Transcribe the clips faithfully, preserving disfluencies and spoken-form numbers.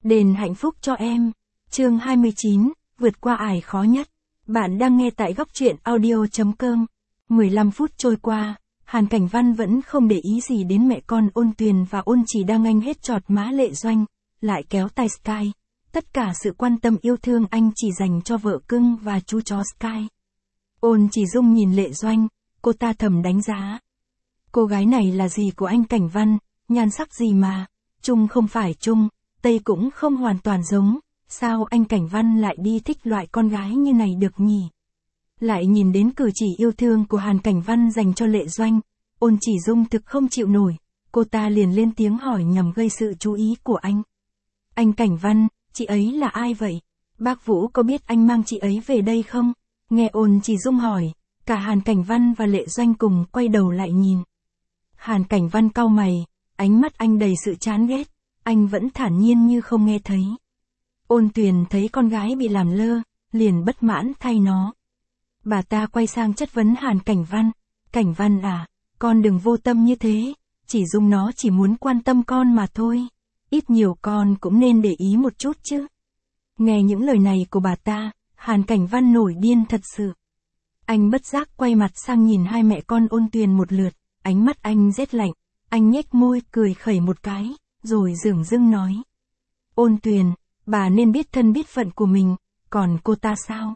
Đền hạnh phúc cho em. Chương hai mươi chín, vượt qua ải khó nhất. Bạn đang nghe tại góc truyện audio.com. mười lăm phút trôi qua, Hàn Cảnh Văn vẫn không để ý gì đến mẹ con Ôn Tuyền và Ôn Chỉ đang anh hết trọt má Lệ Doanh, lại kéo tay Sky. Tất cả sự quan tâm yêu thương anh chỉ dành cho vợ cưng và chú chó Sky. Ôn Chỉ Dung nhìn Lệ Doanh, cô ta thầm đánh giá. Cô gái này là gì của anh Cảnh Văn, nhan sắc gì mà, Trung không phải Trung, Tây cũng không hoàn toàn giống, sao anh Cảnh Văn lại đi thích loại con gái như này được nhỉ? Lại nhìn đến cử chỉ yêu thương của Hàn Cảnh Văn dành cho Lệ Doanh, Ôn Chỉ Dung thực không chịu nổi, cô ta liền lên tiếng hỏi nhằm gây sự chú ý của anh. Anh Cảnh Văn, chị ấy là ai vậy? Bác Vũ có biết anh mang chị ấy về đây không? Nghe Ôn Chỉ Dung hỏi, cả Hàn Cảnh Văn và Lệ Doanh cùng quay đầu lại nhìn. Hàn Cảnh Văn cau mày, ánh mắt anh đầy sự chán ghét, anh vẫn thản nhiên như không nghe thấy. Ôn Tuyền thấy con gái bị làm lơ, liền bất mãn thay nó. Bà ta quay sang chất vấn Hàn Cảnh Văn, Cảnh Văn à, con đừng vô tâm như thế, Chỉ Dung nó chỉ muốn quan tâm con mà thôi, ít nhiều con cũng nên để ý một chút chứ. Nghe những lời này của bà ta, Hàn Cảnh Văn nổi điên thật sự. Anh bất giác quay mặt sang nhìn hai mẹ con Ôn Tuyền một lượt, ánh mắt anh rét lạnh, anh nhếch môi cười khẩy một cái, rồi dửng dưng nói. Ôn Tuyền, bà nên biết thân biết phận của mình, còn cô ta sao?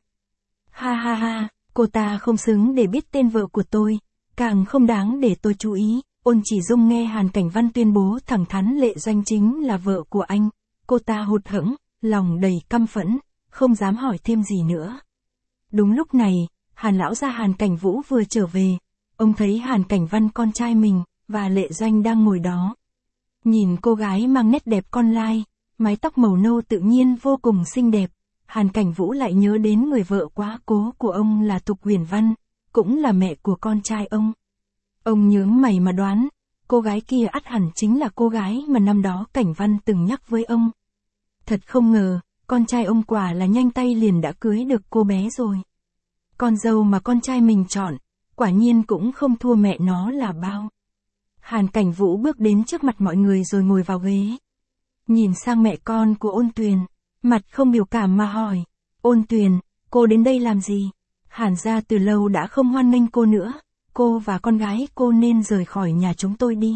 Ha ha ha, cô ta không xứng để biết tên vợ của tôi, càng không đáng để tôi chú ý. Ôn Chỉ Dung nghe Hàn Cảnh Văn tuyên bố thẳng thắn Lệ Doanh chính là vợ của anh, cô ta hụt hẫng, lòng đầy căm phẫn, không dám hỏi thêm gì nữa. Đúng lúc này, Hàn lão gia Hàn Cảnh Vũ vừa trở về, ông thấy Hàn Cảnh Văn con trai mình và Lệ Doanh đang ngồi đó. Nhìn cô gái mang nét đẹp con lai, mái tóc màu nâu tự nhiên vô cùng xinh đẹp, Hàn Cảnh Vũ lại nhớ đến người vợ quá cố của ông là Thục Uyển Văn, cũng là mẹ của con trai ông. Ông nhướng mày mà đoán, cô gái kia ắt hẳn chính là cô gái mà năm đó Cảnh Văn từng nhắc với ông. Thật không ngờ, con trai ông quả là nhanh tay liền đã cưới được cô bé rồi. Con dâu mà con trai mình chọn, quả nhiên cũng không thua mẹ nó là bao. Hàn Cảnh Vũ bước đến trước mặt mọi người rồi ngồi vào ghế. Nhìn sang mẹ con của Ôn Tuyền, mặt không biểu cảm mà hỏi, Ôn Tuyền, cô đến đây làm gì? Hàn gia từ lâu đã không hoan nghênh cô nữa, cô và con gái cô nên rời khỏi nhà chúng tôi đi.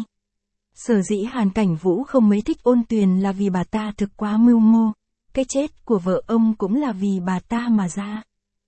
Sở dĩ Hàn Cảnh Vũ không mấy thích Ôn Tuyền là vì bà ta thực quá mưu mô, cái chết của vợ ông cũng là vì bà ta mà ra.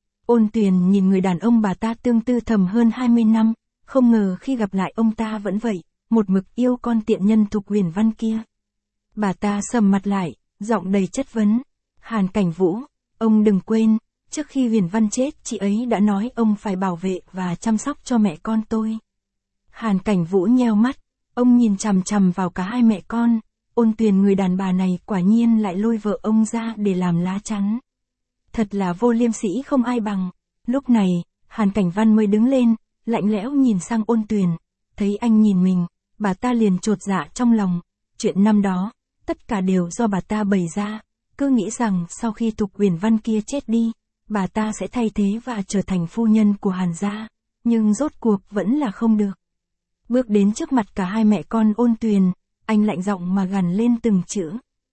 Ôn Tuyền nhìn người đàn ông bà ta tương tư thầm hơn hai mươi năm, không ngờ khi gặp lại ông ta vẫn vậy, một mực yêu con tiện nhân Thục Uyển Văn kia. Bà ta sầm mặt lại, giọng đầy chất vấn. Hàn Cảnh Vũ, ông đừng quên, trước khi Uyển Văn chết chị ấy đã nói ông phải bảo vệ và chăm sóc cho mẹ con tôi. Hàn Cảnh Vũ nheo mắt, ông nhìn chằm chằm vào cả hai mẹ con, Ôn Tuyền người đàn bà này quả nhiên lại lôi vợ ông ra để làm lá chắn. Thật là vô liêm sỉ không ai bằng. Lúc này, Hàn Cảnh Văn mới đứng lên, lạnh lẽo nhìn sang Ôn Tuyền, thấy anh nhìn mình, bà ta liền chột dạ trong lòng, chuyện năm đó, tất cả đều do bà ta bày ra, cứ nghĩ rằng sau khi Thục Uyển Văn kia chết đi, bà ta sẽ thay thế và trở thành phu nhân của Hàn gia, nhưng rốt cuộc vẫn là không được. Bước đến trước mặt cả hai mẹ con Ôn Tuyền, anh lạnh giọng mà gằn lên từng chữ.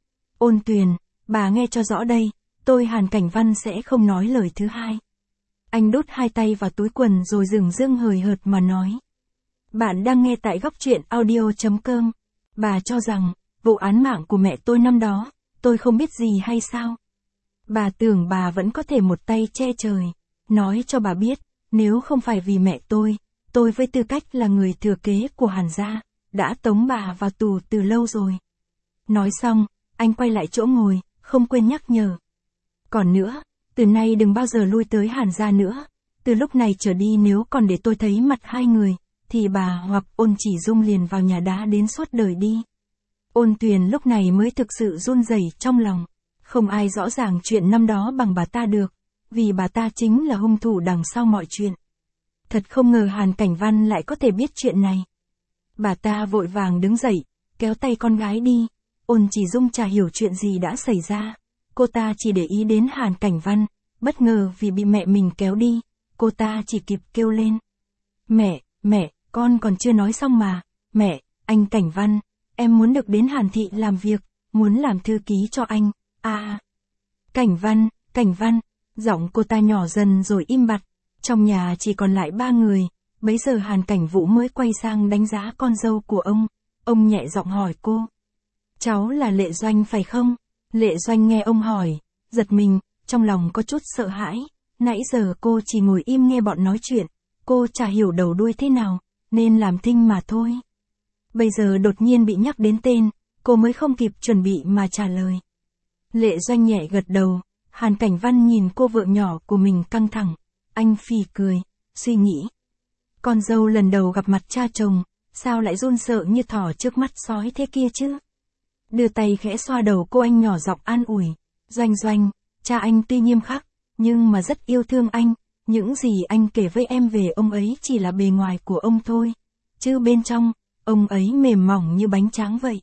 Ôn Tuyền, bà nghe cho rõ đây, tôi Hàn Cảnh Văn sẽ không nói lời thứ hai. Anh đút hai tay vào túi quần rồi dửng dưng hời hợt mà nói. Bạn đang nghe tại góc truyện audio.com. Bà cho rằng, vụ án mạng của mẹ tôi năm đó, tôi không biết gì hay sao? Bà tưởng bà vẫn có thể một tay che trời. Nói cho bà biết, nếu không phải vì mẹ tôi, tôi với tư cách là người thừa kế của Hàn gia, đã tống bà vào tù từ lâu rồi. Nói xong, anh quay lại chỗ ngồi, không quên nhắc nhở. Còn nữa, từ nay đừng bao giờ lui tới Hàn gia nữa, từ lúc này trở đi nếu còn để tôi thấy mặt hai người, thì bà hoặc Ôn Chỉ Dung liền vào nhà đá đến suốt đời đi. Ôn Tuyền lúc này mới thực sự run rẩy trong lòng, không ai rõ ràng chuyện năm đó bằng bà ta được, vì bà ta chính là hung thủ đằng sau mọi chuyện. Thật không ngờ Hàn Cảnh Văn lại có thể biết chuyện này. Bà ta vội vàng đứng dậy, kéo tay con gái đi, Ôn Chỉ Dung chả hiểu chuyện gì đã xảy ra. Cô ta chỉ để ý đến Hàn Cảnh Văn, bất ngờ vì bị mẹ mình kéo đi, cô ta chỉ kịp kêu lên. Mẹ, mẹ, con còn chưa nói xong mà, mẹ, anh Cảnh Văn, em muốn được đến Hàn thị làm việc, muốn làm thư ký cho anh, à. Cảnh Văn, Cảnh Văn, giọng cô ta nhỏ dần rồi im bặt, trong nhà chỉ còn lại ba người, bấy giờ Hàn Cảnh Vũ mới quay sang đánh giá con dâu của ông, ông nhẹ giọng hỏi cô. Cháu là Lệ Doanh phải không? Lệ Doanh nghe ông hỏi, giật mình, trong lòng có chút sợ hãi, nãy giờ cô chỉ ngồi im nghe bọn nói chuyện, cô chả hiểu đầu đuôi thế nào, nên làm thinh mà thôi. Bây giờ đột nhiên bị nhắc đến tên, cô mới không kịp chuẩn bị mà trả lời. Lệ Doanh nhẹ gật đầu, Hàn Cảnh Văn nhìn cô vợ nhỏ của mình căng thẳng, anh phì cười, suy nghĩ. Con dâu lần đầu gặp mặt cha chồng, sao lại run sợ như thỏ trước mắt sói thế kia chứ? Đưa tay khẽ xoa đầu cô, anh nhỏ giọng an ủi, Doanh Doanh, cha anh tuy nghiêm khắc, nhưng mà rất yêu thương anh, những gì anh kể với em về ông ấy chỉ là bề ngoài của ông thôi, chứ bên trong, ông ấy mềm mỏng như bánh tráng vậy.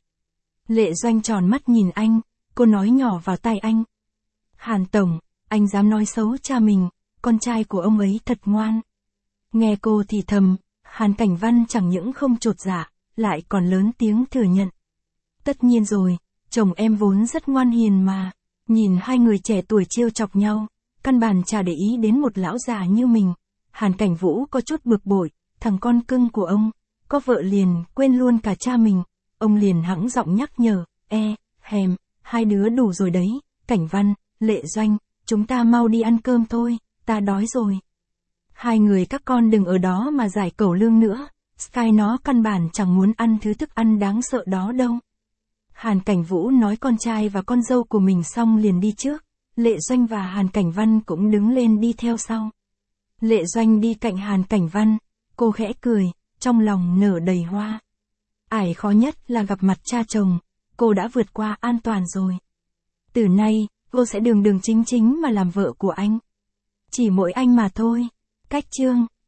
Lệ Doanh tròn mắt nhìn anh, cô nói nhỏ vào tai anh. Hàn Tổng, anh dám nói xấu cha mình, con trai của ông ấy thật ngoan. Nghe cô thì thầm, Hàn Cảnh Văn chẳng những không chột dạ, lại còn lớn tiếng thừa nhận. Tất nhiên rồi, chồng em vốn rất ngoan hiền mà. Nhìn hai người trẻ tuổi trêu chọc nhau, căn bản chả để ý đến một lão già như mình. Hàn Cảnh Vũ có chút bực bội, thằng con cưng của ông, có vợ liền, quên luôn cả cha mình. Ông liền hắng giọng nhắc nhở, e, hèm, hai đứa đủ rồi đấy, Cảnh Văn, Lệ Doanh, chúng ta mau đi ăn cơm thôi, ta đói rồi. Hai người các con đừng ở đó mà giải cẩu lương nữa, Sky nó căn bản chẳng muốn ăn thứ thức ăn đáng sợ đó đâu. Hàn Cảnh Vũ nói con trai và con dâu của mình xong liền đi trước, Lệ Doanh và Hàn Cảnh Văn cũng đứng lên đi theo sau. Lệ Doanh đi cạnh Hàn Cảnh Văn, cô khẽ cười, trong lòng nở đầy hoa. Ải khó nhất là gặp mặt cha chồng, cô đã vượt qua an toàn rồi. Từ nay, cô sẽ đường đường chính chính mà làm vợ của anh. Chỉ mỗi anh mà thôi. Cách chương